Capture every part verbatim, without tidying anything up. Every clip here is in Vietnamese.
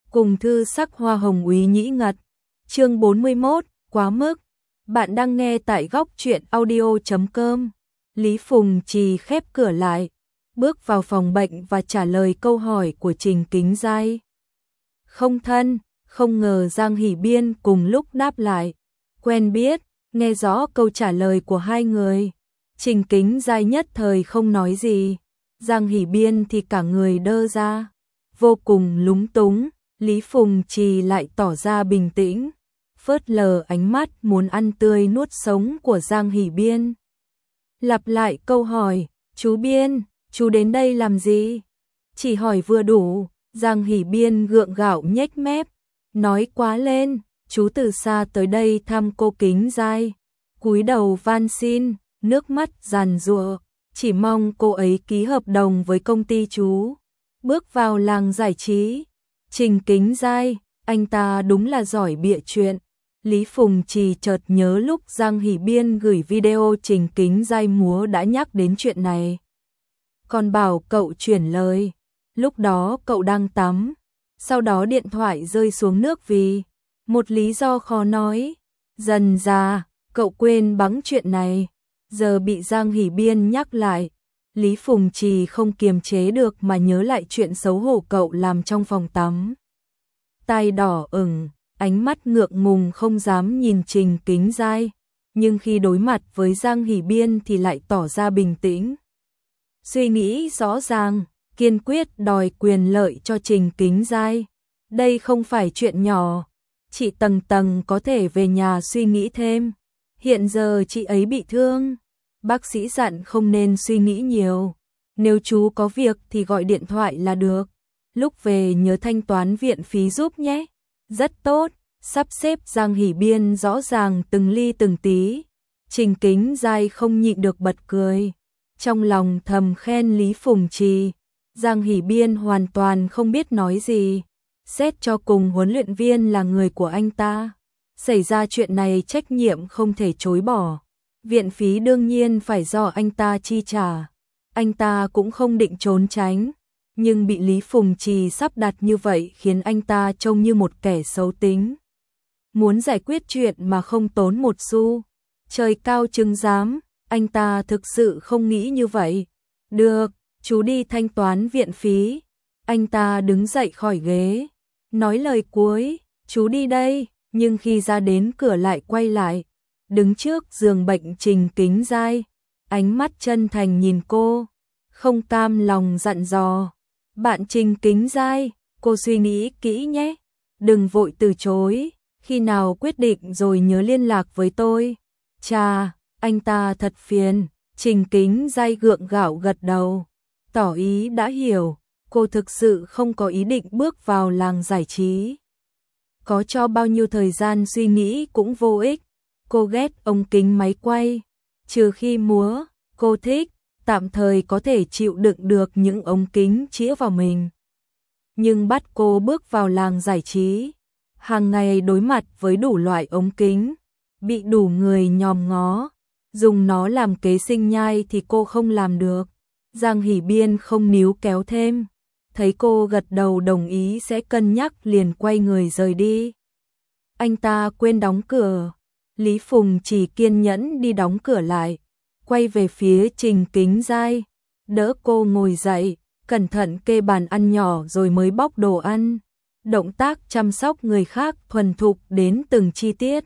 cùng thư sắc hoa hồng úy nhĩ ngật. Chương bốn mươi mốt, quá mức. Bạn đang nghe tại góc truyện audio chấm com. Lý Phùng Trì khép cửa lại, bước vào phòng bệnh và trả lời câu hỏi của Trình Kính Giai. Không thân, không ngờ Giang Hỷ Biên cùng lúc đáp lại. Quen biết, nghe rõ câu trả lời của hai người. Trình Kính Giai nhất thời không nói gì. Giang Hỷ Biên thì cả người đơ ra, vô cùng lúng túng. Lý Phùng Trì lại tỏ ra bình tĩnh, phớt lờ ánh mắt muốn ăn tươi nuốt sống của Giang Hỷ Biên. Lặp lại câu hỏi, chú Biên, chú đến đây làm gì? Chỉ hỏi vừa đủ. Giang Hỷ Biên gượng gạo nhếch mép, nói quá lên, chú từ xa tới đây thăm cô Kính Giai. Cúi đầu van xin, nước mắt giàn giụa, chỉ mong cô ấy ký hợp đồng với công ty chú. Bước vào làng giải trí, Trình Kính Giai, anh ta đúng là giỏi bịa chuyện. Lý Phùng Trì chợt nhớ lúc Giang Hỷ Biên gửi video Trình Kính Giai múa đã nhắc đến chuyện này. Còn bảo cậu chuyển lời, lúc đó cậu đang tắm, sau đó điện thoại rơi xuống nước vì một lý do khó nói. Dần ra, cậu quên bẵng chuyện này, giờ bị Giang Hỷ Biên nhắc lại. Lý Phùng Trì không kiềm chế được mà nhớ lại chuyện xấu hổ cậu làm trong phòng tắm. Tai đỏ ửng, ánh mắt ngượng ngùng không dám nhìn Trình Kính Giai, nhưng khi đối mặt với Giang Hỷ Biên thì lại tỏ ra bình tĩnh. Suy nghĩ rõ ràng, kiên quyết đòi quyền lợi cho Trình Kính Giai. Đây không phải chuyện nhỏ, chị tầng tầng có thể về nhà suy nghĩ thêm. Hiện giờ chị ấy bị thương, bác sĩ dặn không nên suy nghĩ nhiều. Nếu chú có việc thì gọi điện thoại là được. Lúc về nhớ thanh toán viện phí giúp nhé. Rất tốt, sắp xếp Giang Hỷ Biên rõ ràng từng ly từng tí. Trình Kính Giai không nhịn được bật cười, trong lòng thầm khen Lý Phùng Trì. Giang Hỷ Biên hoàn toàn không biết nói gì. Xét cho cùng huấn luyện viên là người của anh ta, xảy ra chuyện này trách nhiệm không thể chối bỏ. Viện phí đương nhiên phải do anh ta chi trả. Anh ta cũng không định trốn tránh, nhưng bị Lý Phùng Trì sắp đặt như vậy khiến anh ta trông như một kẻ xấu tính. Muốn giải quyết chuyện mà không tốn một xu. Trời cao chứng giám, anh ta thực sự không nghĩ như vậy. Được, chú đi thanh toán viện phí. Anh ta đứng dậy khỏi ghế, nói lời cuối, chú đi đây, nhưng khi ra đến cửa lại quay lại, đứng trước giường bệnh Trình Kính Giai, ánh mắt chân thành nhìn cô, không cam lòng dặn dò. Bạn Trình Kính Giai, cô suy nghĩ kỹ nhé, đừng vội từ chối, khi nào quyết định rồi nhớ liên lạc với tôi. Chà, anh ta thật phiền. Trình Kính Giai gượng gạo gật đầu, tỏ ý đã hiểu. Cô thực sự không có ý định bước vào làng giải trí. Có cho bao nhiêu thời gian suy nghĩ cũng vô ích. Cô ghét ống kính máy quay, trừ khi múa, cô thích, tạm thời có thể chịu đựng được những ống kính chĩa vào mình. Nhưng bắt cô bước vào làng giải trí, hàng ngày đối mặt với đủ loại ống kính, bị đủ người nhòm ngó, dùng nó làm kế sinh nhai thì cô không làm được. Giang Hỷ Biên không níu kéo thêm, thấy cô gật đầu đồng ý sẽ cân nhắc liền quay người rời đi. Anh ta quên đóng cửa. Lý Phùng chỉ kiên nhẫn đi đóng cửa lại, quay về phía Trình Kính Giai, đỡ cô ngồi dậy, cẩn thận kê bàn ăn nhỏ rồi mới bóc đồ ăn. Động tác chăm sóc người khác thuần thục đến từng chi tiết.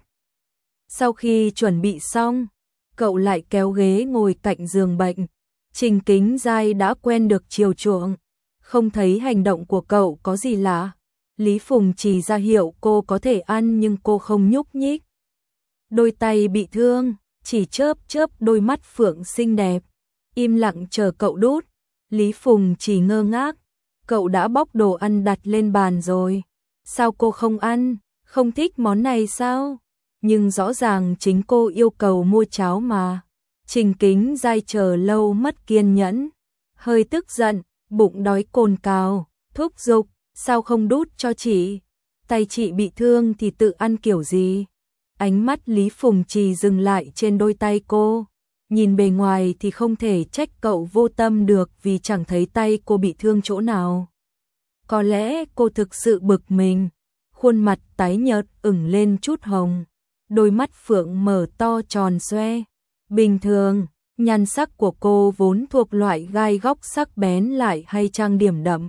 Sau khi chuẩn bị xong, cậu lại kéo ghế ngồi cạnh giường bệnh. Trình Kính Giai đã quen được chiều chuộng, không thấy hành động của cậu có gì lạ. Lý Phùng chỉ ra hiệu cô có thể ăn nhưng cô không nhúc nhích. Đôi tay bị thương, chỉ chớp chớp đôi mắt phượng xinh đẹp, im lặng chờ cậu đút. Lý Phùng chỉ ngơ ngác, cậu đã bóc đồ ăn đặt lên bàn rồi. Sao cô không ăn, không thích món này sao? Nhưng rõ ràng chính cô yêu cầu mua cháo mà. Trình Kính Giai chờ lâu mất kiên nhẫn, hơi tức giận, bụng đói cồn cào, thúc giục, sao không đút cho chị? Tay chị bị thương thì tự ăn kiểu gì? Ánh mắt Lý Phùng Trì dừng lại trên đôi tay cô, nhìn bề ngoài thì không thể trách cậu vô tâm được vì chẳng thấy tay cô bị thương chỗ nào. Có lẽ cô thực sự bực mình, khuôn mặt tái nhợt ửng lên chút hồng, đôi mắt phượng mở to tròn xoe. Bình thường, nhan sắc của cô vốn thuộc loại gai góc sắc bén lại hay trang điểm đậm.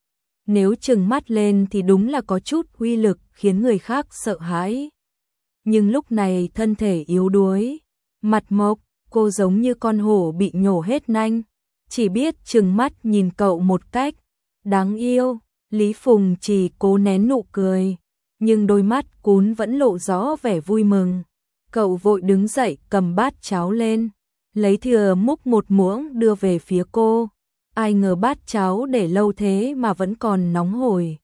Nếu trừng mắt lên thì đúng là có chút uy lực khiến người khác sợ hãi. Nhưng lúc này thân thể yếu đuối, mặt mộc, cô giống như con hổ bị nhổ hết nanh, chỉ biết trừng mắt nhìn cậu một cách đáng yêu. Lý Phùng chỉ cố nén nụ cười, nhưng đôi mắt cún vẫn lộ rõ vẻ vui mừng. Cậu vội đứng dậy cầm bát cháo lên, lấy thìa múc một muỗng đưa về phía cô. Ai ngờ bát cháo để lâu thế mà vẫn còn nóng hổi.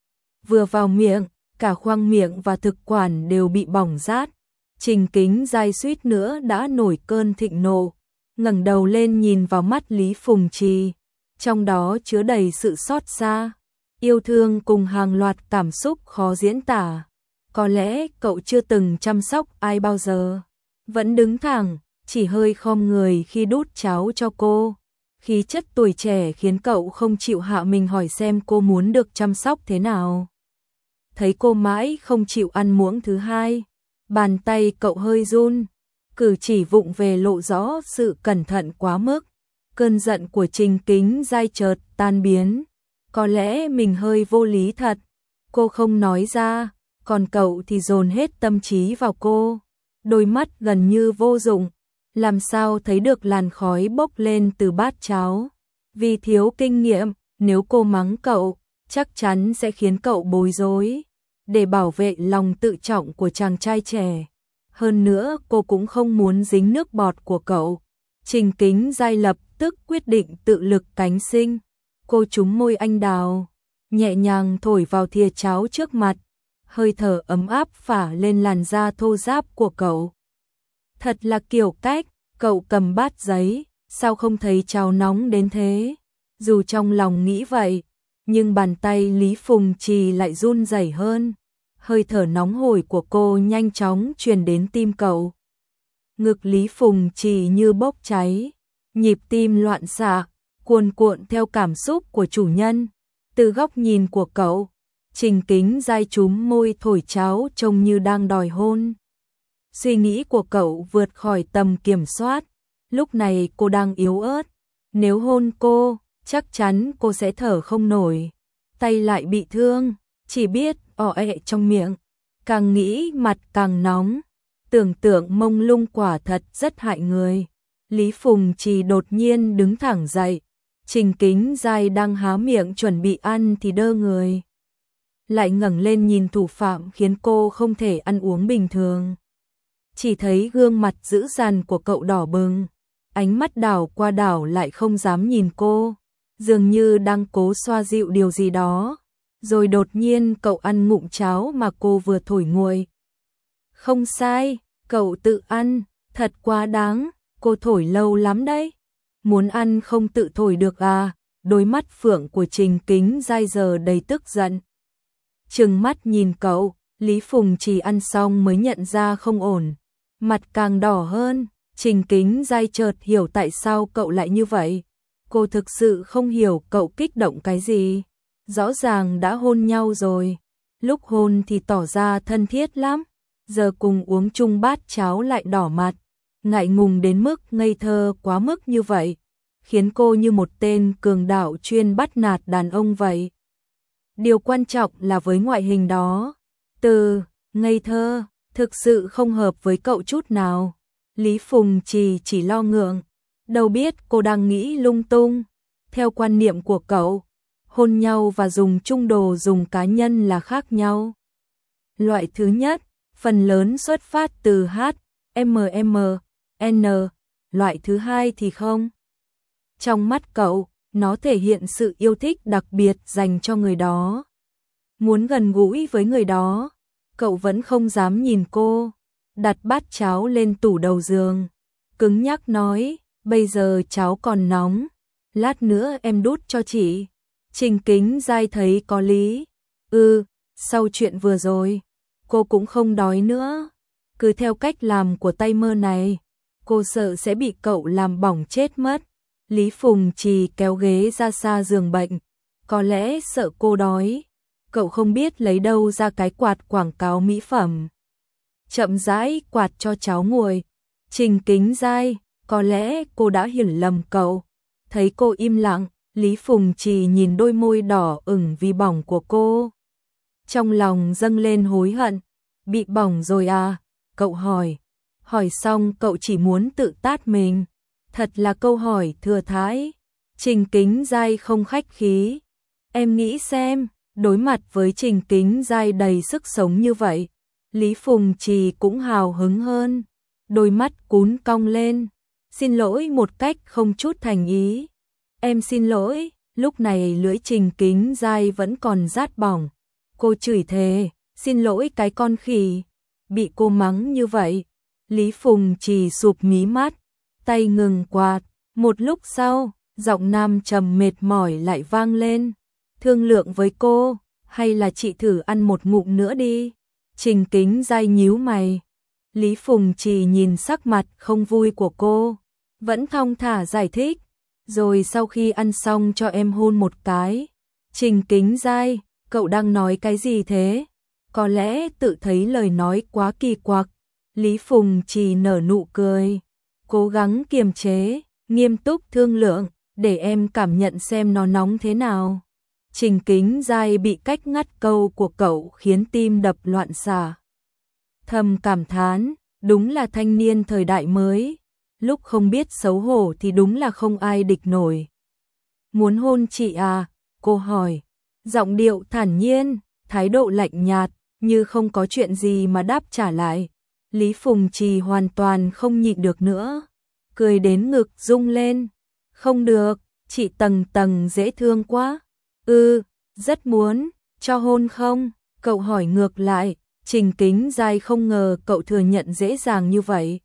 Vừa vào miệng, cả khoang miệng và thực quản đều bị bỏng rát. Trình Kính Giai suýt nữa đã nổi cơn thịnh nộ, ngẩng đầu lên nhìn vào mắt Lý Phùng Trì, trong đó chứa đầy sự xót xa, yêu thương cùng hàng loạt cảm xúc khó diễn tả. Có lẽ cậu chưa từng chăm sóc ai bao giờ. Vẫn đứng thẳng, chỉ hơi khom người khi đút cháo cho cô. Khí chất tuổi trẻ khiến cậu không chịu hạ mình hỏi xem cô muốn được chăm sóc thế nào. Thấy cô mãi không chịu ăn muỗng thứ hai, bàn tay cậu hơi run, cử chỉ vụng về lộ rõ sự cẩn thận quá mức. Cơn giận của Trình Kính Giai chợt tan biến. Có lẽ mình hơi vô lý thật. Cô không nói ra, còn cậu thì dồn hết tâm trí vào cô. Đôi mắt gần như vô dụng, làm sao thấy được làn khói bốc lên từ bát cháo. Vì thiếu kinh nghiệm, nếu cô mắng cậu, chắc chắn sẽ khiến cậu bối rối. Để bảo vệ lòng tự trọng của chàng trai trẻ. Hơn nữa cô cũng không muốn dính nước bọt của cậu. Trình Kính Giai lập tức quyết định tự lực cánh sinh. Cô trúng môi anh đào, nhẹ nhàng thổi vào thìa cháo trước mặt. Hơi thở ấm áp phả lên làn da thô ráp của cậu. Thật là kiểu cách, cậu cầm bát giấy, sao không thấy cháo nóng đến thế? Dù trong lòng nghĩ vậy, nhưng bàn tay Lý Phùng Trì lại run rẩy hơn. Hơi thở nóng hổi của cô nhanh chóng truyền đến tim cậu. Ngực Lý Phùng Trì như bốc cháy, nhịp tim loạn xạ, cuồn cuộn theo cảm xúc của chủ nhân. Từ góc nhìn của cậu, Trình Kính Giai chúm môi thổi cháo trông như đang đòi hôn. Suy nghĩ của cậu vượt khỏi tầm kiểm soát. Lúc này cô đang yếu ớt. Nếu hôn cô, chắc chắn cô sẽ thở không nổi. Tay lại bị thương, chỉ biết ọ ẹ trong miệng. Càng nghĩ mặt càng nóng. Tưởng tượng mông lung quả thật rất hại người. Lý Phùng Trì đột nhiên đứng thẳng dậy. Trình Kính Giai đang há miệng chuẩn bị ăn thì đơ người. Lại ngẩng lên nhìn thủ phạm khiến cô không thể ăn uống bình thường. Chỉ thấy gương mặt dữ dằn của cậu đỏ bừng, ánh mắt đảo qua đảo lại không dám nhìn cô, dường như đang cố xoa dịu điều gì đó. Rồi đột nhiên cậu ăn ngụm cháo mà cô vừa thổi nguội. Không sai, cậu tự ăn, thật quá đáng, cô thổi lâu lắm đấy. Muốn ăn không tự thổi được à? Đôi mắt phượng của Trình Kính Giai giờ đầy tức giận. Trừng mắt nhìn cậu, Lý Phùng Trì ăn xong mới nhận ra không ổn. Mặt càng đỏ hơn, Trình Kính Giai chợt hiểu tại sao cậu lại như vậy. Cô thực sự không hiểu cậu kích động cái gì. Rõ ràng đã hôn nhau rồi. Lúc hôn thì tỏ ra thân thiết lắm. Giờ cùng uống chung bát cháo lại đỏ mặt. Ngại ngùng đến mức ngây thơ quá mức như vậy. Khiến cô như một tên cường đạo chuyên bắt nạt đàn ông vậy. Điều quan trọng là với ngoại hình đó. Từ ngây thơ thực sự không hợp với cậu chút nào. Lý Phùng Trì chỉ lo ngượng. Đâu biết cô đang nghĩ lung tung. Theo quan niệm của cậu, hôn nhau và dùng chung đồ dùng cá nhân là khác nhau. Loại thứ nhất, phần lớn xuất phát từ H, M M, N. Loại thứ hai thì không. Trong mắt cậu, nó thể hiện sự yêu thích đặc biệt dành cho người đó. Muốn gần gũi với người đó, cậu vẫn không dám nhìn cô. Đặt bát cháo lên tủ đầu giường, cứng nhắc nói, bây giờ cháo còn nóng, lát nữa em đút cho chị. Trình Kính Giai thấy có lý. Ừ, sau chuyện vừa rồi, cô cũng không đói nữa. Cứ theo cách làm của tay mơ này, cô sợ sẽ bị cậu làm bỏng chết mất. Lý Phùng Trì kéo ghế ra xa giường bệnh, có lẽ sợ cô đói. Cậu không biết lấy đâu ra cái quạt quảng cáo mỹ phẩm. Chậm rãi quạt cho cháu ngồi. Trình Kính Giai, có lẽ cô đã hiểu lầm cậu. Thấy cô im lặng, Lý Phùng Trì nhìn đôi môi đỏ ửng vì bỏng của cô. Trong lòng dâng lên hối hận. Bị bỏng rồi à? Cậu hỏi. Hỏi xong cậu chỉ muốn tự tát mình. Thật là câu hỏi thừa thãi. Trình Kính Giai không khách khí. Em nghĩ xem, đối mặt với Trình Kính Giai đầy sức sống như vậy, Lý Phùng Trì cũng hào hứng hơn. Đôi mắt cún cong lên. Xin lỗi một cách không chút thành ý. Em xin lỗi. Lúc này lưỡi Trình Kính Giai vẫn còn rát bỏng. Cô chửi thề, xin lỗi cái con khỉ. Bị cô mắng như vậy, Lý Phùng Trì sụp mí mắt, tay ngừng quạt. Một lúc sau, giọng nam trầm mệt mỏi lại vang lên. Thương lượng với cô, hay là chị thử ăn một ngụm nữa đi. Trình Kính Giai nhíu mày. Lý Phùng Trì nhìn sắc mặt không vui của cô, vẫn thong thả giải thích. Rồi sau khi ăn xong cho em hôn một cái. Trình Kính Giai, cậu đang nói cái gì thế? Có lẽ tự thấy lời nói quá kỳ quặc. Lý Phùng Trì nở nụ cười, cố gắng kiềm chế, nghiêm túc thương lượng, để em cảm nhận xem nó nóng thế nào. Trình Kính Giai bị cách ngắt câu của cậu khiến tim đập loạn xạ. Thầm cảm thán, đúng là thanh niên thời đại mới, lúc không biết xấu hổ thì đúng là không ai địch nổi. Muốn hôn chị à? Cô hỏi, giọng điệu thản nhiên, thái độ lạnh nhạt, như không có chuyện gì mà đáp trả lại. Lý Phùng Trì hoàn toàn không nhịn được nữa, cười đến ngực rung lên. Không được, chị Tầng Tầng dễ thương quá. Ừ, rất muốn, cho hôn không? Cậu hỏi ngược lại. Trình Kính Giai không ngờ cậu thừa nhận dễ dàng như vậy.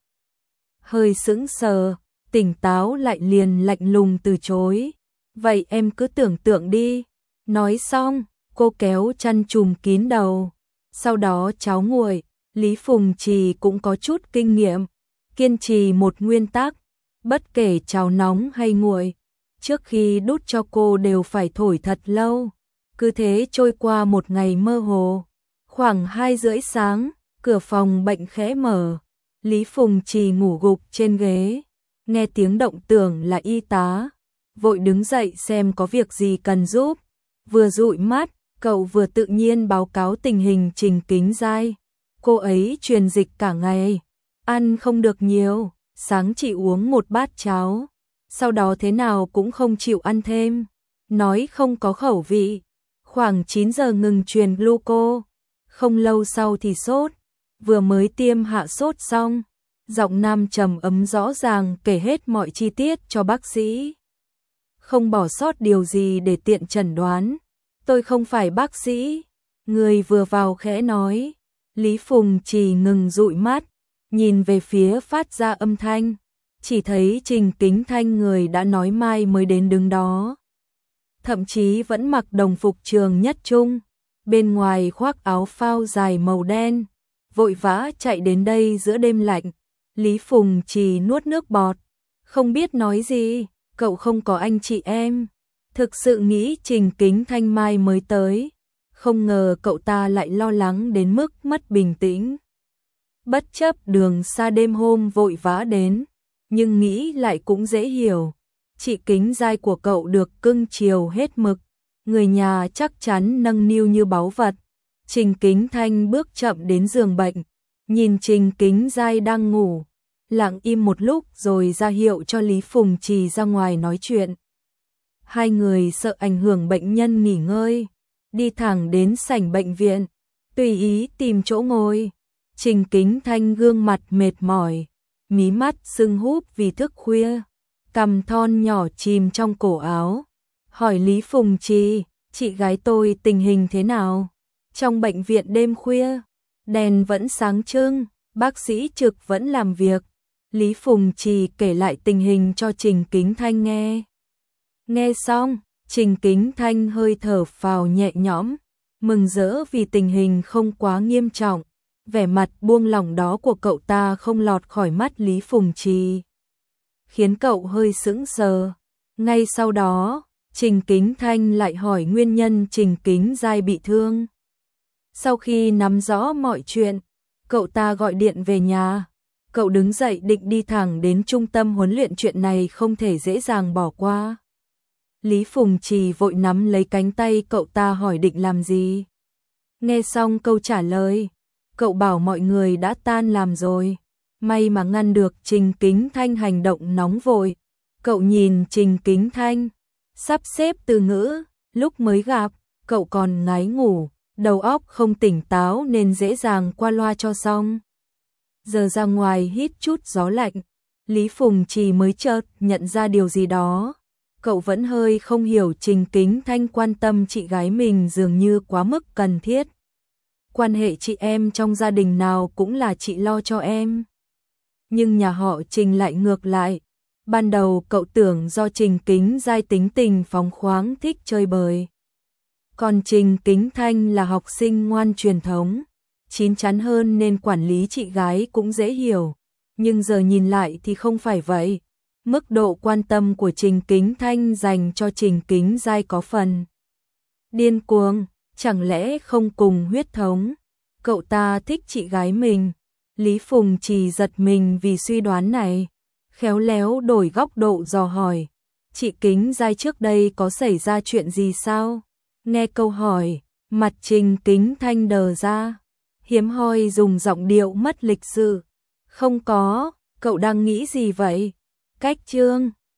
Hơi sững sờ, tỉnh táo lại liền lạnh lùng từ chối. Vậy em cứ tưởng tượng đi. Nói xong, cô kéo chăn trùm kín đầu. Sau đó cháu nguội. Lý Phùng Trì cũng có chút kinh nghiệm, kiên trì một nguyên tắc, bất kể cháo nóng hay nguội, trước khi đút cho cô đều phải thổi thật lâu. Cứ thế trôi qua một ngày mơ hồ. Khoảng hai rưỡi sáng, cửa phòng bệnh khẽ mở. Lý Phùng Trì ngủ gục trên ghế, nghe tiếng động tưởng là y tá, vội đứng dậy xem có việc gì cần giúp. Vừa dụi mắt, cậu vừa tự nhiên báo cáo tình hình Trình Kính Giai. Cô ấy truyền dịch cả ngày, ăn không được nhiều, sáng chỉ uống một bát cháo, sau đó thế nào cũng không chịu ăn thêm, nói không có khẩu vị. Khoảng chín giờ ngừng truyền gluco, không lâu sau thì sốt, vừa mới tiêm hạ sốt xong. Giọng nam trầm ấm rõ ràng kể hết mọi chi tiết cho bác sĩ, không bỏ sót điều gì để tiện chẩn đoán. Tôi không phải bác sĩ, người vừa vào khẽ nói. Lý Phùng Trì ngừng dụi mắt, nhìn về phía phát ra âm thanh, chỉ thấy Trình Kính Thanh người đã nói mai mới đến đứng đó. Thậm chí vẫn mặc đồng phục trường nhất trung, bên ngoài khoác áo phao dài màu đen, vội vã chạy đến đây giữa đêm lạnh. Lý Phùng Trì nuốt nước bọt, không biết nói gì. Cậu không có anh chị em? Thực sự nghĩ Trình Kính Thanh mai mới tới, không ngờ cậu ta lại lo lắng đến mức mất bình tĩnh. Bất chấp đường xa đêm hôm vội vã đến, nhưng nghĩ lại cũng dễ hiểu. Chị Kính Giai của cậu được cưng chiều hết mực, người nhà chắc chắn nâng niu như báu vật. Trình Kính Thanh bước chậm đến giường bệnh, nhìn Trình Kính Giai đang ngủ, lặng im một lúc rồi ra hiệu cho Lý Phùng Trì ra ngoài nói chuyện. Hai người sợ ảnh hưởng bệnh nhân nghỉ ngơi, đi thẳng đến sảnh bệnh viện, tùy ý tìm chỗ ngồi. Trình Kính Thanh gương mặt mệt mỏi, mí mắt sưng húp vì thức khuya, cằm thon nhỏ chìm trong cổ áo. Hỏi Lý Phùng Trì, chị gái tôi tình hình thế nào? Trong bệnh viện đêm khuya, đèn vẫn sáng trưng, bác sĩ trực vẫn làm việc. Lý Phùng Trì kể lại tình hình cho Trình Kính Thanh nghe. Nghe xong, Trình Kính Thanh hơi thở phào nhẹ nhõm, mừng rỡ vì tình hình không quá nghiêm trọng. Vẻ mặt buông lỏng đó của cậu ta không lọt khỏi mắt Lý Phùng Trì, khiến cậu hơi sững sờ. Ngay sau đó, Trình Kính Thanh lại hỏi nguyên nhân Trình Kính Giai bị thương. Sau khi nắm rõ mọi chuyện, cậu ta gọi điện về nhà. Cậu đứng dậy định đi thẳng đến trung tâm huấn luyện, chuyện này không thể dễ dàng bỏ qua. Lý Phùng Trì vội nắm lấy cánh tay cậu ta hỏi định làm gì. Nghe xong câu trả lời, cậu bảo mọi người đã tan làm rồi. May mà ngăn được Trình Kính Thanh hành động nóng vội. Cậu nhìn Trình Kính Thanh, sắp xếp từ ngữ, lúc mới gặp, cậu còn ngái ngủ, đầu óc không tỉnh táo nên dễ dàng qua loa cho xong. Giờ ra ngoài hít chút gió lạnh, Lý Phùng Trì mới chợt nhận ra điều gì đó. Cậu vẫn hơi không hiểu Trình Kính Thanh quan tâm chị gái mình dường như quá mức cần thiết. Quan hệ chị em trong gia đình nào cũng là chị lo cho em. Nhưng nhà họ Trình lại ngược lại. Ban đầu cậu tưởng do Trình Kính Giai tính tình phóng khoáng thích chơi bời. Còn Trình Kính Thanh là học sinh ngoan truyền thống, chín chắn hơn nên quản lý chị gái cũng dễ hiểu. Nhưng giờ nhìn lại thì không phải vậy. Mức độ quan tâm của Trình Kính Thanh dành cho Trình Kính Giai có phần điên cuồng, chẳng lẽ không cùng huyết thống. Cậu ta thích chị gái mình. Lý Phùng Trì giật mình vì suy đoán này, khéo léo đổi góc độ dò hỏi. Chị Kính Giai trước đây có xảy ra chuyện gì sao? Nghe câu hỏi, mặt Trình Kính Thanh đờ ra, hiếm hoi dùng giọng điệu mất lịch sự. Không có, cậu đang nghĩ gì vậy? Cách chương